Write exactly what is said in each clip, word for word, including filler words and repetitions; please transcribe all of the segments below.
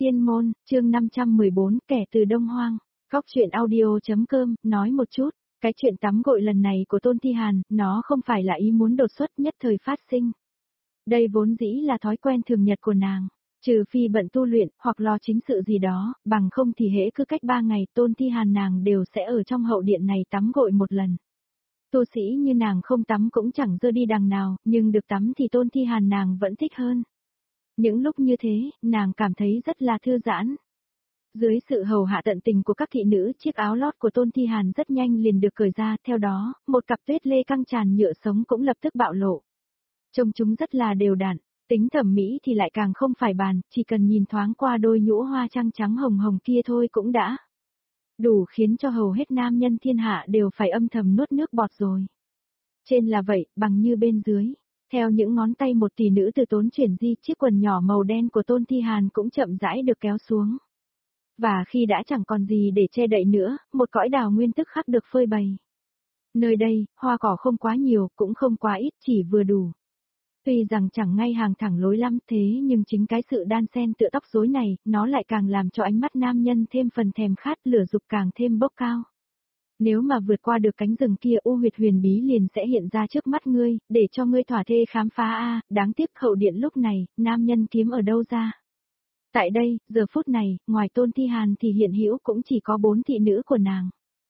Tiên môn, chương năm trăm mười bốn, kẻ từ Đông Hoang. Góc truyện audio.com, nói một chút, cái chuyện tắm gội lần này của Tôn Thi Hàn, nó không phải là ý muốn đột xuất nhất thời phát sinh. Đây vốn dĩ là thói quen thường nhật của nàng, trừ phi bận tu luyện, hoặc lo chính sự gì đó, bằng không thì hễ cứ cách ba ngày Tôn Thi Hàn nàng đều sẽ ở trong hậu điện này tắm gội một lần. Tu sĩ như nàng không tắm cũng chẳng dơ đi đằng nào, nhưng được tắm thì Tôn Thi Hàn nàng vẫn thích hơn. Những lúc như thế, nàng cảm thấy rất là thư giãn. Dưới sự hầu hạ tận tình của các thị nữ, chiếc áo lót của Tôn Thi Hàn rất nhanh liền được cởi ra, theo đó, một cặp tuyết lê căng tràn nhựa sống cũng lập tức bạo lộ. Trông chúng rất là đều đặn, tính thẩm mỹ thì lại càng không phải bàn, chỉ cần nhìn thoáng qua đôi nhũ hoa trăng trắng hồng hồng kia thôi cũng đã đủ khiến cho hầu hết nam nhân thiên hạ đều phải âm thầm nuốt nước bọt rồi. Trên là vậy, bằng như bên dưới. Theo những ngón tay một tỷ nữ từ tốn chuyển di, chiếc quần nhỏ màu đen của Tôn Thi Hàn cũng chậm rãi được kéo xuống. Và khi đã chẳng còn gì để che đậy nữa, một cõi đào nguyên tức khắc được phơi bày. Nơi đây, hoa cỏ không quá nhiều, cũng không quá ít, chỉ vừa đủ. Tuy rằng chẳng ngay hàng thẳng lối lắm thế nhưng chính cái sự đan xen tựa tóc rối này, nó lại càng làm cho ánh mắt nam nhân thêm phần thèm khát, lửa dục càng thêm bốc cao. Nếu mà vượt qua được cánh rừng kia, u huyệt huyền bí liền sẽ hiện ra trước mắt ngươi, để cho ngươi thỏa thê khám phá a. Đáng tiếc hậu điện lúc này, nam nhân kiếm ở đâu ra? Tại đây, giờ phút này, ngoài Tôn Thi Hàn thì hiện hữu cũng chỉ có bốn thị nữ của nàng.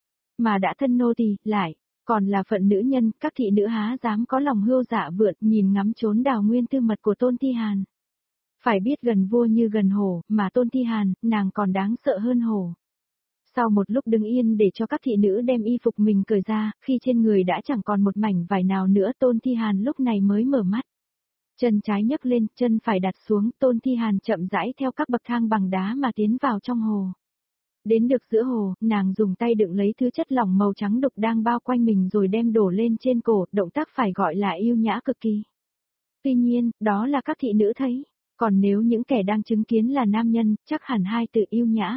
Mà đã thân nô tỳ, lại còn là phận nữ nhân, các thị nữ há dám có lòng hươu dạ vượn, nhìn ngắm trốn đào nguyên tư mật của Tôn Thi Hàn. Phải biết gần vua như gần hổ, mà Tôn Thi Hàn, nàng còn đáng sợ hơn hổ. Sau một lúc đứng yên để cho các thị nữ đem y phục mình cởi ra, khi trên người đã chẳng còn một mảnh vải nào nữa, Tôn Thi Hàn lúc này mới mở mắt. Chân trái nhấc lên, chân phải đặt xuống, Tôn Thi Hàn chậm rãi theo các bậc thang bằng đá mà tiến vào trong hồ. Đến được giữa hồ, nàng dùng tay đựng lấy thứ chất lỏng màu trắng đục đang bao quanh mình rồi đem đổ lên trên cổ, động tác phải gọi là yêu nhã cực kỳ. Tuy nhiên, đó là các thị nữ thấy, còn nếu những kẻ đang chứng kiến là nam nhân, chắc hẳn hai từ yêu nhã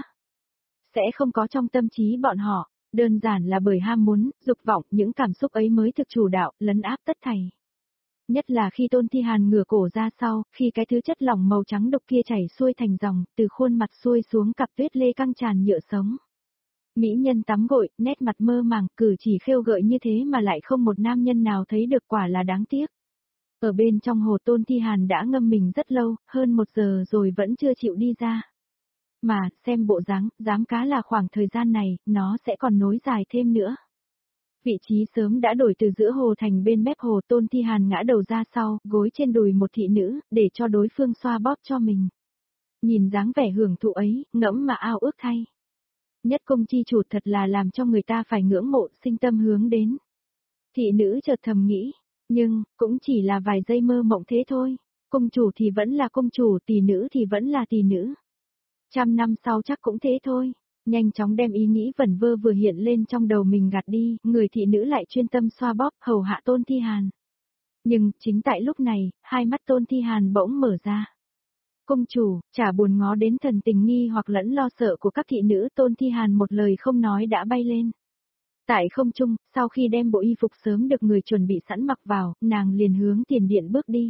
sẽ không có trong tâm trí bọn họ, đơn giản là bởi ham muốn, dục vọng, những cảm xúc ấy mới thực chủ đạo, lấn áp tất thảy. Nhất là khi Tôn Thi Hàn ngửa cổ ra sau, khi cái thứ chất lỏng màu trắng đục kia chảy xuôi thành dòng, từ khuôn mặt xuôi xuống cặp tuyết lê căng tràn nhựa sống. Mỹ nhân tắm gội, nét mặt mơ màng, cử chỉ khêu gợi như thế mà lại không một nam nhân nào thấy được, quả là đáng tiếc. Ở bên trong hồ, Tôn Thi Hàn đã ngâm mình rất lâu, hơn một giờ rồi vẫn chưa chịu đi ra. Mà, xem bộ dáng, dám cá là khoảng thời gian này, nó sẽ còn nối dài thêm nữa. Vị trí sớm đã đổi từ giữa hồ thành bên mép hồ. Tôn Thi Hàn ngã đầu ra sau, gối trên đùi một thị nữ, để cho đối phương xoa bóp cho mình. Nhìn dáng vẻ hưởng thụ ấy, ngẫm mà ao ước thay. Nhất công chi chủ thật là làm cho người ta phải ngưỡng mộ, sinh tâm hướng đến. Thị nữ chợt thầm nghĩ, nhưng, cũng chỉ là vài giây mơ mộng thế thôi. Công chủ thì vẫn là công chủ, tỷ nữ thì vẫn là tỷ nữ. Trăm năm sau chắc cũng thế thôi. Nhanh chóng đem ý nghĩ vẩn vơ vừa hiện lên trong đầu mình gạt đi, người thị nữ lại chuyên tâm xoa bóp, hầu hạ Tôn Thi Hàn. Nhưng, chính tại lúc này, hai mắt Tôn Thi Hàn bỗng mở ra. Công chủ, chả buồn ngó đến thần tình nghi hoặc lẫn lo sợ của các thị nữ, Tôn Thi Hàn một lời không nói đã bay lên. Tại không trung, sau khi đem bộ y phục sớm được người chuẩn bị sẵn mặc vào, nàng liền hướng tiền điện bước đi.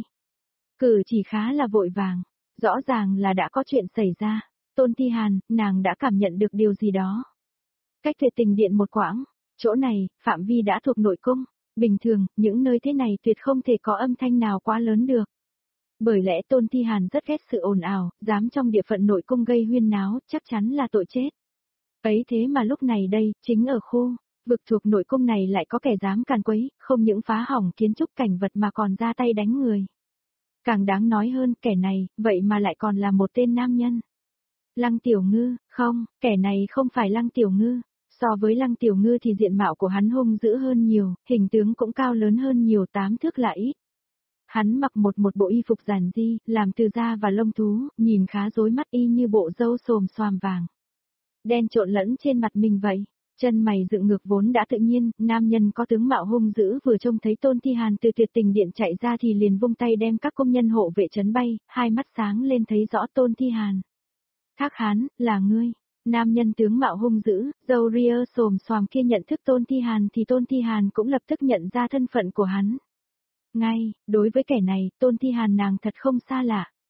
Cử chỉ khá là vội vàng, rõ ràng là đã có chuyện xảy ra. Tôn Thi Hàn, nàng đã cảm nhận được điều gì đó. Cách Tuyệt Tình Điện một quãng, chỗ này, phạm vi đã thuộc nội cung, bình thường, những nơi thế này tuyệt không thể có âm thanh nào quá lớn được. Bởi lẽ Tôn Thi Hàn rất ghét sự ồn ào, dám trong địa phận nội cung gây huyên náo, chắc chắn là tội chết. Ấy thế mà lúc này đây, chính ở khu vực thuộc nội cung này lại có kẻ dám càn quấy, không những phá hỏng kiến trúc cảnh vật mà còn ra tay đánh người. Càng đáng nói hơn, kẻ này, vậy mà lại còn là một tên nam nhân. Lăng Tiểu Ngư, không, kẻ này không phải Lăng Tiểu Ngư, so với Lăng Tiểu Ngư thì diện mạo của hắn hung dữ hơn nhiều, hình tướng cũng cao lớn hơn nhiều, tám thước là ít. Hắn mặc một một bộ y phục giản di, làm từ da và lông thú, nhìn khá rối mắt y như bộ râu xồm xoàm vàng. Đen trộn lẫn trên mặt mình vậy, chân mày dựng ngược vốn đã tự nhiên, nam nhân có tướng mạo hung dữ vừa trông thấy Tôn Thi Hàn từ Tuyệt Tình Điện chạy ra thì liền vung tay đem các công nhân hộ vệ trấn bay, hai mắt sáng lên thấy rõ Tôn Thi Hàn. Thác Hán, là ngươi. Nam nhân tướng mạo hung dữ, râu ria xồm xoàm kia nhận thức Tôn Thi Hàn thì Tôn Thi Hàn cũng lập tức nhận ra thân phận của hắn. Ngay, đối với kẻ này, Tôn Thi Hàn nàng thật không xa lạ.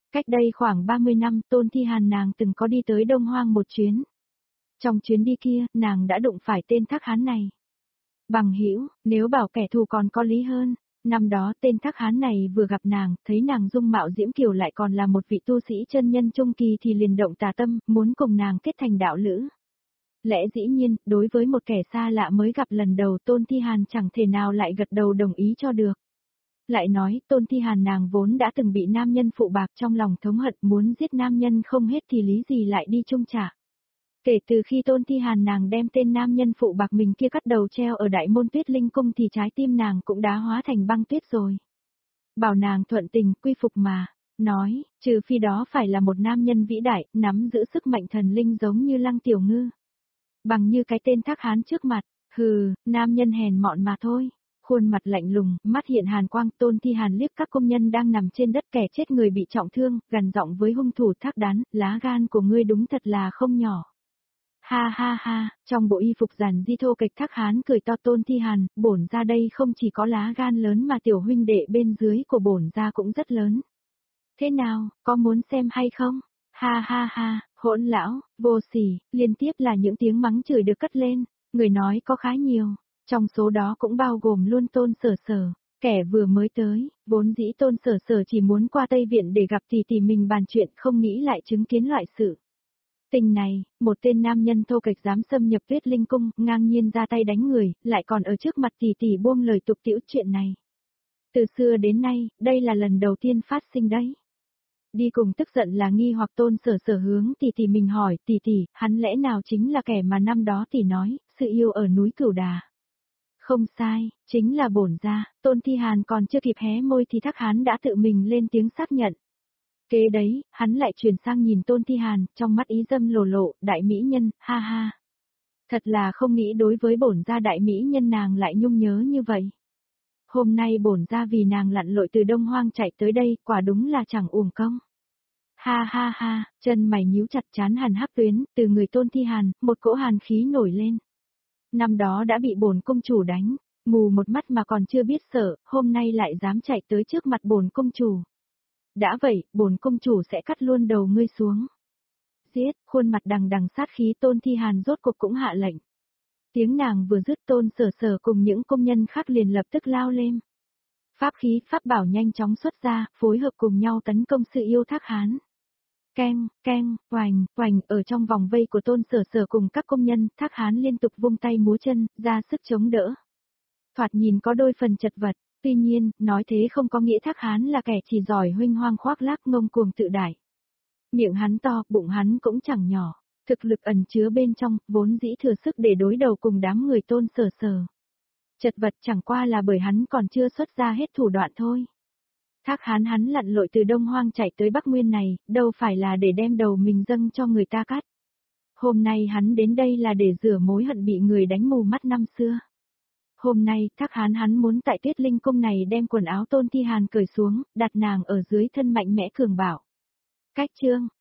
Cách đây khoảng ba mươi năm, Tôn Thi Hàn nàng từng có đi tới Đông Hoang một chuyến. Trong chuyến đi kia, nàng đã đụng phải tên Thác Hán này. Bằng hữu, nếu bảo kẻ thù còn có lý hơn, năm đó tên Thác Hán này vừa gặp nàng, thấy nàng dung mạo diễm kiều lại còn là một vị tu sĩ chân nhân trung kỳ thì liền động tà tâm, muốn cùng nàng kết thành đạo lữ. Lẽ dĩ nhiên, đối với một kẻ xa lạ mới gặp lần đầu Tôn Thi Hàn chẳng thể nào lại gật đầu đồng ý cho được. Lại nói, Tôn Thi Hàn nàng vốn đã từng bị nam nhân phụ bạc trong lòng thống hận muốn giết nam nhân không hết thì lý gì lại đi chung trả. Kể từ khi Tôn Thi Hàn nàng đem tên nam nhân phụ bạc mình kia cắt đầu treo ở Đại Môn Tuyết Linh Cung thì trái tim nàng cũng đã hóa thành băng tuyết rồi. Bảo nàng thuận tình, quy phục mà, nói, trừ phi đó phải là một nam nhân vĩ đại, nắm giữ sức mạnh thần linh giống như Lăng Tiểu Ngư. Bằng như cái tên Thác Hán trước mặt, hừ, nam nhân hèn mọn mà thôi. Khuôn mặt lạnh lùng, mắt hiện hàn quang, Tôn Thi Hàn liếc các công nhân đang nằm trên đất kẻ chết người bị trọng thương, gằn giọng với hung thủ Thác Đán, lá gan của ngươi đúng thật là không nhỏ. Ha ha ha, trong bộ y phục giản di thô kịch Thác Hán cười to Tôn Thi Hàn, bổn ra đây không chỉ có lá gan lớn mà tiểu huynh đệ bên dưới của bổn ra cũng rất lớn. Thế nào, có muốn xem hay không? Ha ha ha, hỗn lão, vô sỉ, liên tiếp là những tiếng mắng chửi được cất lên, người nói có khá nhiều, trong số đó cũng bao gồm luôn Tôn Sở Sở, kẻ vừa mới tới, vốn dĩ Tôn Sở Sở chỉ muốn qua Tây Viện để gặp tỷ tỷ mình bàn chuyện không nghĩ lại chứng kiến loại sự. Tình này, một tên nam nhân thô kệch dám xâm nhập Tuyết Linh Cung, ngang nhiên ra tay đánh người, lại còn ở trước mặt tỷ tỷ buông lời tục tĩu chuyện này. Từ xưa đến nay, đây là lần đầu tiên phát sinh đấy. Đi cùng tức giận là nghi hoặc Tôn Sở Sở hướng tỷ tỷ mình hỏi, tỷ tỷ, hắn lẽ nào chính là kẻ mà năm đó tỷ nói, sự yêu ở núi Cửu Đà. Không sai, chính là bổn gia. Tôn Thi Hàn còn chưa kịp hé môi thì Thác Hán đã tự mình lên tiếng xác nhận. Kế đấy, hắn lại chuyển sang nhìn Tôn Thi Hàn, trong mắt ý dâm lồ lộ, đại mỹ nhân, ha ha. Thật là không nghĩ đối với bổn gia đại mỹ nhân nàng lại nhung nhớ như vậy. Hôm nay bổn gia vì nàng lặn lội từ Đông Hoang chạy tới đây, quả đúng là chẳng uổng công. Ha ha ha, chân mày nhíu chặt chán hàn hắc tuyến, từ người Tôn Thi Hàn, một cỗ hàn khí nổi lên. Năm đó đã bị bổn công chủ đánh, mù một mắt mà còn chưa biết sợ, hôm nay lại dám chạy tới trước mặt bổn công chủ. Đã vậy, bổn công chủ sẽ cắt luôn đầu ngươi xuống. Giết, khuôn mặt đằng đằng sát khí Tôn Thi Hàn rốt cuộc cũng hạ lệnh. Tiếng nàng vừa dứt Tôn Sở Sở cùng những công nhân khác liền lập tức lao lên. Pháp khí, pháp bảo nhanh chóng xuất ra, phối hợp cùng nhau tấn công sự yêu Thác Hán. Keng, keng, oành, oành, ở trong vòng vây của Tôn Sở Sở cùng các công nhân, Thác Hán liên tục vung tay múa chân, ra sức chống đỡ. Thoạt nhìn có đôi phần chật vật, tuy nhiên, nói thế không có nghĩa Thác Hán là kẻ chỉ giỏi huênh hoang khoác lác ngông cuồng tự đại. Miệng hắn to, bụng hắn cũng chẳng nhỏ, thực lực ẩn chứa bên trong, vốn dĩ thừa sức để đối đầu cùng đám người Tôn Sở Sở. Chật vật chẳng qua là bởi hắn còn chưa xuất ra hết thủ đoạn thôi. Thác Hán hắn lặn lội từ Đông Hoang chạy tới Bắc Nguyên này, đâu phải là để đem đầu mình dâng cho người ta cắt. Hôm nay hắn đến đây là để rửa mối hận bị người đánh mù mắt năm xưa. Hôm nay, Thác Hán hắn muốn tại Tuyết Linh Cung này đem quần áo Tôn Thi Hàn cởi xuống, đặt nàng ở dưới thân mạnh mẽ cường bạo. Cách chương